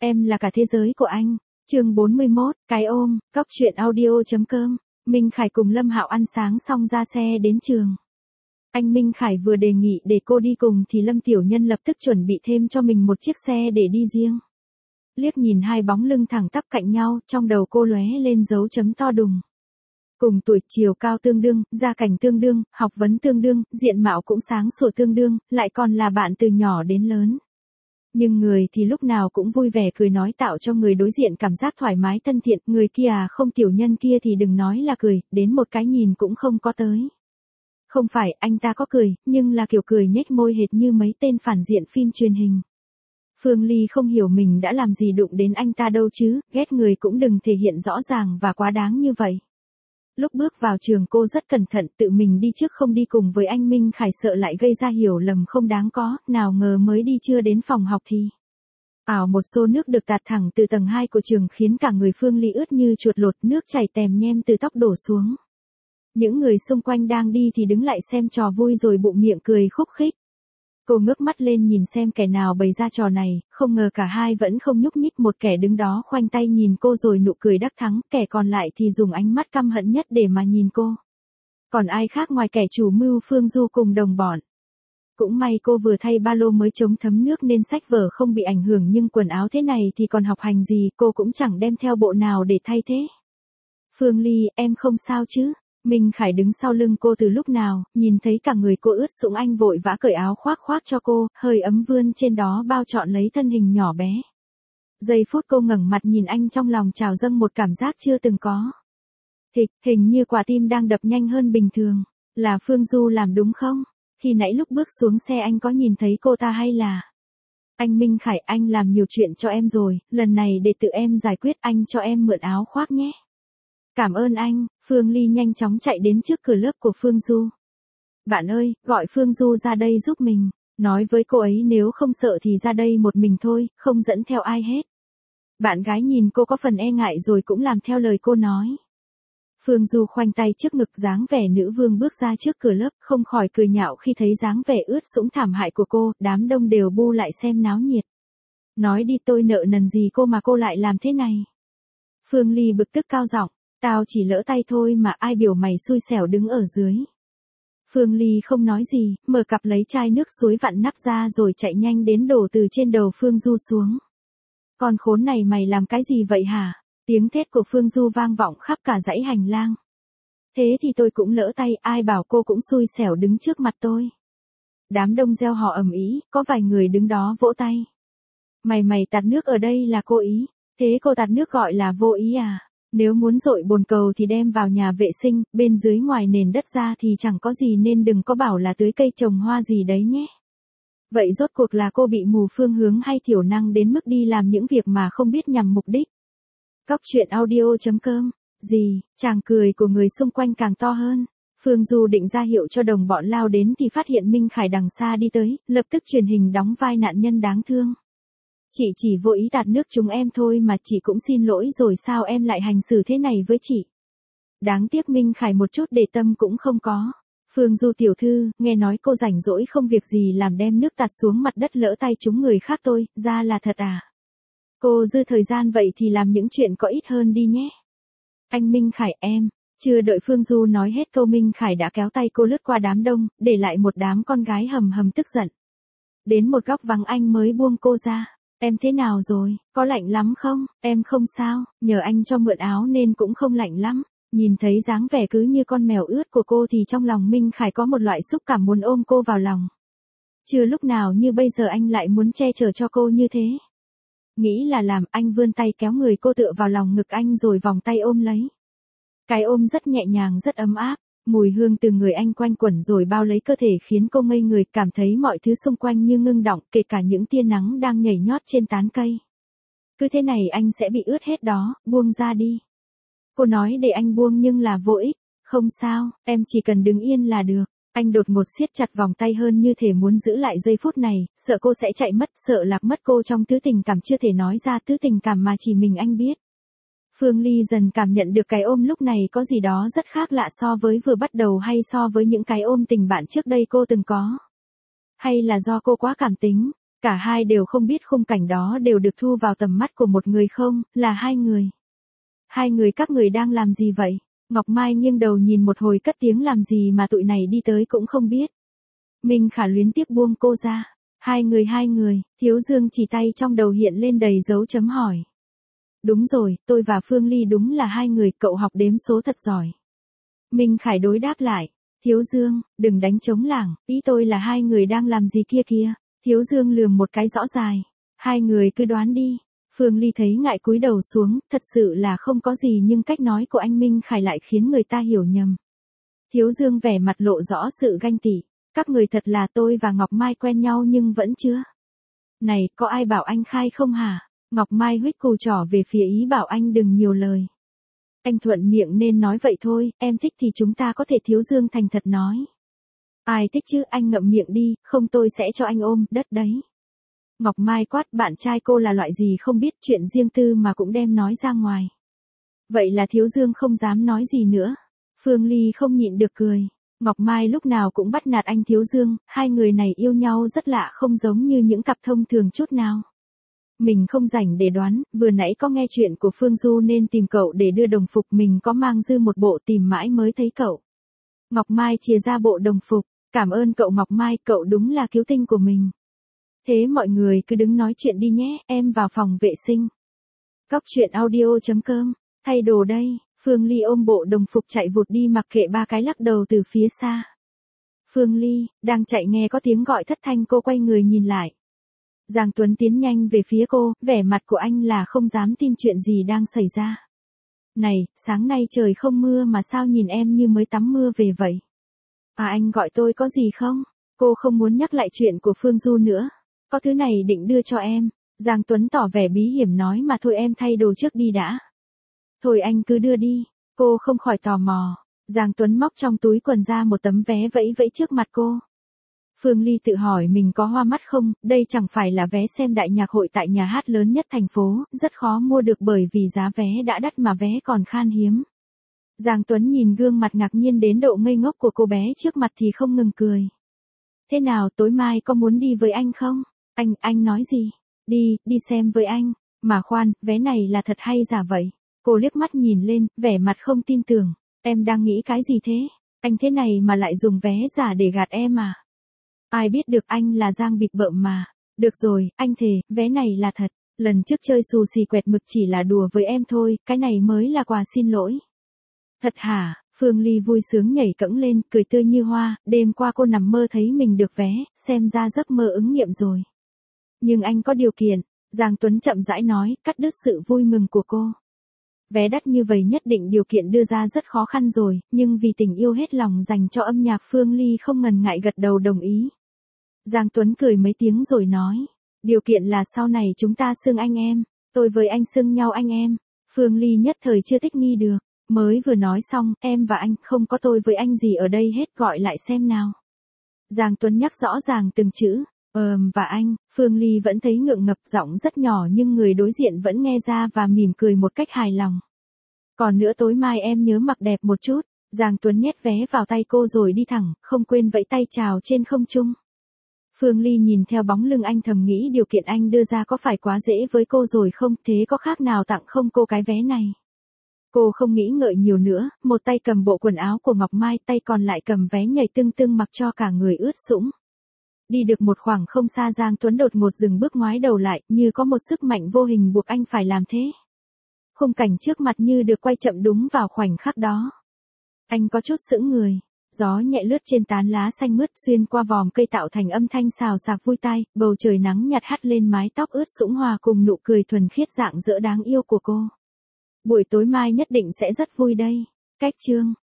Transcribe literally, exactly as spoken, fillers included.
Em là cả thế giới của anh. Chương bốn mươi mốt, cái ôm, cóc truyện audio chấm com. Minh Khải cùng Lâm Hạo ăn sáng xong ra xe đến trường. Anh Minh Khải vừa đề nghị để cô đi cùng thì Lâm Tiểu Nhân lập tức chuẩn bị thêm cho mình một chiếc xe để đi riêng. Liếc nhìn hai bóng lưng thẳng tắp cạnh nhau, trong đầu cô lóe lên dấu chấm to đùng. Cùng tuổi, chiều cao tương đương, gia cảnh tương đương, học vấn tương đương, diện mạo cũng sáng sủa tương đương, lại còn là bạn từ nhỏ đến lớn. Nhưng người thì lúc nào cũng vui vẻ cười nói tạo cho người đối diện cảm giác thoải mái thân thiện, người kia à không Tiểu Nhân kia thì đừng nói là cười, đến một cái nhìn cũng không có tới. Không phải, anh ta có cười, nhưng là kiểu cười nhếch môi hệt như mấy tên phản diện phim truyền hình. Phương Ly không hiểu mình đã làm gì đụng đến anh ta đâu chứ, ghét người cũng đừng thể hiện rõ ràng và quá đáng như vậy. Lúc bước vào trường cô rất cẩn thận, tự mình đi trước không đi cùng với anh Minh Khải sợ lại gây ra hiểu lầm không đáng có, nào ngờ mới đi chưa đến phòng học thì ảo một xô nước được tạt thẳng từ tầng hai của trường khiến cả người Phương Ly ướt như chuột lột, nước chảy tèm nhem từ tóc đổ xuống. Những người xung quanh đang đi thì đứng lại xem trò vui rồi bụng miệng cười khúc khích. Cô ngước mắt lên nhìn xem kẻ nào bày ra trò này, không ngờ cả hai vẫn không nhúc nhích, một kẻ đứng đó khoanh tay nhìn cô rồi nụ cười đắc thắng, kẻ còn lại thì dùng ánh mắt căm hận nhất để mà nhìn cô. Còn ai khác ngoài kẻ chủ mưu Phương Du cùng đồng bọn. Cũng may cô vừa thay ba lô mới chống thấm nước nên sách vở không bị ảnh hưởng, nhưng quần áo thế này thì còn học hành gì, cô cũng chẳng đem theo bộ nào để thay thế. Phương Ly, em không sao chứ? Minh Khải đứng sau lưng cô từ lúc nào, nhìn thấy cả người cô ướt sũng anh vội vã cởi áo khoác khoác cho cô, hơi ấm vươn trên đó bao trọn lấy thân hình nhỏ bé. Giây phút cô ngẩng mặt nhìn anh, trong lòng trào dâng một cảm giác chưa từng có. Hịch, hình như quả tim đang đập nhanh hơn bình thường. Là Phương Du làm đúng không? Khi nãy lúc bước xuống xe anh có nhìn thấy cô ta hay là... Anh Minh Khải, anh làm nhiều chuyện cho em rồi, lần này để tự em giải quyết, anh cho em mượn áo khoác nhé. Cảm ơn anh. Phương Ly nhanh chóng chạy đến trước cửa lớp của Phương Du. Bạn ơi, gọi Phương Du ra đây giúp mình. Nói với cô ấy nếu không sợ thì ra đây một mình thôi, không dẫn theo ai hết. Bạn gái nhìn cô có phần e ngại rồi cũng làm theo lời cô nói. Phương Du khoanh tay trước ngực dáng vẻ nữ vương bước ra trước cửa lớp, không khỏi cười nhạo khi thấy dáng vẻ ướt sũng thảm hại của cô, đám đông đều bu lại xem náo nhiệt. Nói đi, tôi nợ nần gì cô mà cô lại làm thế này. Phương Ly bực tức cao giọng. Tao chỉ lỡ tay thôi mà ai biểu mày xui xẻo đứng ở dưới. Phương Ly không nói gì, mở cặp lấy chai nước suối vặn nắp ra rồi chạy nhanh đến đổ từ trên đầu Phương Du xuống. Con khốn này mày làm cái gì vậy hả? Tiếng thét của Phương Du vang vọng khắp cả dãy hành lang. Thế thì tôi cũng lỡ tay, ai bảo cô cũng xui xẻo đứng trước mặt tôi. Đám đông reo hò ầm ĩ, có vài người đứng đó vỗ tay. Mày mày tạt nước ở đây là cố ý, thế cô tạt nước gọi là vô ý à? Nếu muốn dội bồn cầu thì đem vào nhà vệ sinh, bên dưới ngoài nền đất ra thì chẳng có gì nên đừng có bảo là tưới cây trồng hoa gì đấy nhé. Vậy rốt cuộc là cô bị mù phương hướng hay thiểu năng đến mức đi làm những việc mà không biết nhằm mục đích? Cóc truyện audio chấm com. Gì, chàng cười của người xung quanh càng to hơn. Phương Du định ra hiệu cho đồng bọn lao đến thì phát hiện Minh Khải đằng xa đi tới, lập tức truyền hình đóng vai nạn nhân đáng thương. Chị chỉ vô ý tạt nước chúng em thôi mà, chị cũng xin lỗi rồi, sao em lại hành xử thế này với chị? Đáng tiếc Minh Khải một chút để tâm cũng không có. Phương Du tiểu thư, nghe nói cô rảnh rỗi không việc gì làm đem nước tạt xuống mặt đất lỡ tay chúng người khác tôi, ra là thật à? Cô dư thời gian vậy thì làm những chuyện có ích hơn đi nhé. Anh Minh Khải, em, chưa đợi Phương Du nói hết câu Minh Khải đã kéo tay cô lướt qua đám đông, để lại một đám con gái hầm hầm tức giận. Đến một góc vắng anh mới buông cô ra. Em thế nào rồi, có lạnh lắm không? Em không sao, nhờ anh cho mượn áo nên cũng không lạnh lắm. Nhìn thấy dáng vẻ cứ như con mèo ướt của cô thì trong lòng Minh Khải có một loại xúc cảm muốn ôm cô vào lòng. Chưa lúc nào như bây giờ anh lại muốn che chở cho cô như thế. Nghĩ là làm, anh vươn tay kéo người cô tựa vào lòng ngực anh rồi vòng tay ôm lấy. Cái ôm rất nhẹ nhàng, rất ấm áp. Mùi hương từ người anh quanh quẩn rồi bao lấy cơ thể khiến cô ngây người, cảm thấy mọi thứ xung quanh như ngưng đọng, kể cả những tia nắng đang nhảy nhót trên tán cây. Cứ thế này anh sẽ bị ướt hết đó, buông ra đi. Cô nói để anh buông nhưng là vô ích. Không sao, em chỉ cần đứng yên là được. Anh đột ngột siết chặt vòng tay hơn như thể muốn giữ lại giây phút này, sợ cô sẽ chạy mất, sợ lạc mất cô trong thứ tình cảm chưa thể nói ra, thứ tình cảm mà chỉ mình anh biết. Phương Ly dần cảm nhận được cái ôm lúc này có gì đó rất khác lạ so với vừa bắt đầu hay so với những cái ôm tình bạn trước đây cô từng có. Hay là do cô quá cảm tính? Cả hai đều không biết khung cảnh đó đều được thu vào tầm mắt của một người không, là hai người. Hai người các người đang làm gì vậy? Ngọc Mai nghiêng đầu nhìn một hồi cất tiếng làm gì mà tụi này đi tới cũng không biết. Minh Khả luyến tiếc buông cô ra. Hai người hai người, Thiếu Dương chỉ tay trong đầu hiện lên đầy dấu chấm hỏi. Đúng rồi, tôi và Phương Ly đúng là hai người, cậu học đếm số thật giỏi. Minh Khải đối đáp lại. Thiếu Dương, đừng đánh trống lảng, ý tôi là hai người đang làm gì kia kia. Thiếu Dương lườm một cái rõ dài. Hai người cứ đoán đi. Phương Ly thấy ngại cúi đầu xuống, thật sự là không có gì nhưng cách nói của anh Minh Khải lại khiến người ta hiểu nhầm. Thiếu Dương vẻ mặt lộ rõ sự ganh tị. Các người thật là tôi và Ngọc Mai quen nhau nhưng vẫn chưa. Này, có ai bảo anh khai không hả? Ngọc Mai huých cù trỏ về phía ý bảo anh đừng nhiều lời. Anh thuận miệng nên nói vậy thôi, em thích thì chúng ta có thể. Thiếu Dương thành thật nói. Ai thích chứ, anh ngậm miệng đi, không tôi sẽ cho anh ôm đất đấy. Ngọc Mai quát, bạn trai cô là loại gì không biết, chuyện riêng tư mà cũng đem nói ra ngoài. Vậy là Thiếu Dương không dám nói gì nữa. Phương Ly không nhịn được cười. Ngọc Mai lúc nào cũng bắt nạt anh Thiếu Dương, hai người này yêu nhau rất lạ, không giống như những cặp thông thường chút nào. Mình không rảnh để đoán, vừa nãy có nghe chuyện của Phương Du nên tìm cậu để đưa đồng phục, mình có mang dư một bộ, tìm mãi mới thấy cậu. Ngọc Mai chia ra bộ đồng phục, cảm ơn cậu Ngọc Mai, cậu đúng là cứu tinh của mình. Thế mọi người cứ đứng nói chuyện đi nhé, em vào phòng vệ sinh. Cóc truyện audio chấm com, thay đồ đây. Phương Ly ôm bộ đồng phục chạy vụt đi, mặc kệ ba cái lắc đầu từ phía xa. Phương Ly, đang chạy nghe có tiếng gọi thất thanh, cô quay người nhìn lại. Giang Tuấn tiến nhanh về phía cô, vẻ mặt của anh là không dám tin chuyện gì đang xảy ra. Này, sáng nay trời không mưa mà sao nhìn em như mới tắm mưa về vậy? À, anh gọi tôi có gì không? Cô không muốn nhắc lại chuyện của Phương Du nữa. Có thứ này định đưa cho em. Giang Tuấn tỏ vẻ bí hiểm nói, mà thôi em thay đồ trước đi đã. Thôi anh cứ đưa đi. Cô không khỏi tò mò. Giang Tuấn móc trong túi quần ra một tấm vé vẫy vẫy trước mặt cô. Phương Ly tự hỏi mình có hoa mắt không, đây chẳng phải là vé xem đại nhạc hội tại nhà hát lớn nhất thành phố, rất khó mua được bởi vì giá vé đã đắt mà vé còn khan hiếm. Giang Tuấn nhìn gương mặt ngạc nhiên đến độ ngây ngốc của cô bé trước mặt thì không ngừng cười. Thế nào, tối mai có muốn đi với anh không? Anh, anh nói gì? Đi, đi xem với anh. Mà khoan, vé này là thật hay giả vậy? Cô liếc mắt nhìn lên, vẻ mặt không tin tưởng. Em đang nghĩ cái gì thế? Anh thế này mà lại dùng vé giả để gạt em à? Ai biết được, anh là Giang bịp bợm mà. Được rồi, anh thề, vé này là thật. Lần trước chơi xù xì quẹt mực chỉ là đùa với em thôi, cái này mới là quà xin lỗi. Thật hả? Phương Ly vui sướng nhảy cẫng lên, cười tươi như hoa, đêm qua cô nằm mơ thấy mình được vé, xem ra giấc mơ ứng nghiệm rồi. Nhưng anh có điều kiện, Giang Tuấn chậm rãi nói, cắt đứt sự vui mừng của cô. Vé đắt như vậy nhất định điều kiện đưa ra rất khó khăn rồi, nhưng vì tình yêu hết lòng dành cho âm nhạc, Phương Ly không ngần ngại gật đầu đồng ý. Giang Tuấn cười mấy tiếng rồi nói, điều kiện là sau này chúng ta xưng anh em, tôi với anh xưng nhau anh em. Phương Ly nhất thời chưa thích nghi được, mới vừa nói xong, em và anh, không có tôi với anh gì ở đây hết, gọi lại xem nào. Giang Tuấn nhắc rõ ràng từng chữ, ờm và anh. Phương Ly vẫn thấy ngượng ngập, giọng rất nhỏ nhưng người đối diện vẫn nghe ra và mỉm cười một cách hài lòng. Còn nữa, tối mai em nhớ mặc đẹp một chút. Giang Tuấn nhét vé vào tay cô rồi đi thẳng, không quên vẫy tay chào trên không trung. Phương Ly nhìn theo bóng lưng anh thầm nghĩ điều kiện anh đưa ra có phải quá dễ với cô rồi không, thế có khác nào tặng không cô cái vé này. Cô không nghĩ ngợi nhiều nữa, một tay cầm bộ quần áo của Ngọc Mai, tay còn lại cầm vé nhảy tưng tưng mặc cho cả người ướt sũng. Đi được một khoảng không xa, Giang Tuấn đột ngột dừng bước, ngoái đầu lại, như có một sức mạnh vô hình buộc anh phải làm thế. Khung cảnh trước mặt như được quay chậm đúng vào khoảnh khắc đó. Anh có chút sững người. Gió nhẹ lướt trên tán lá xanh mướt, xuyên qua vòm cây tạo thành âm thanh xào xạc vui tai, bầu trời nắng nhạt hắt lên mái tóc ướt sũng hòa cùng nụ cười thuần khiết rạng rỡ đáng yêu của cô. Buổi tối mai nhất định sẽ rất vui đây. Cách chương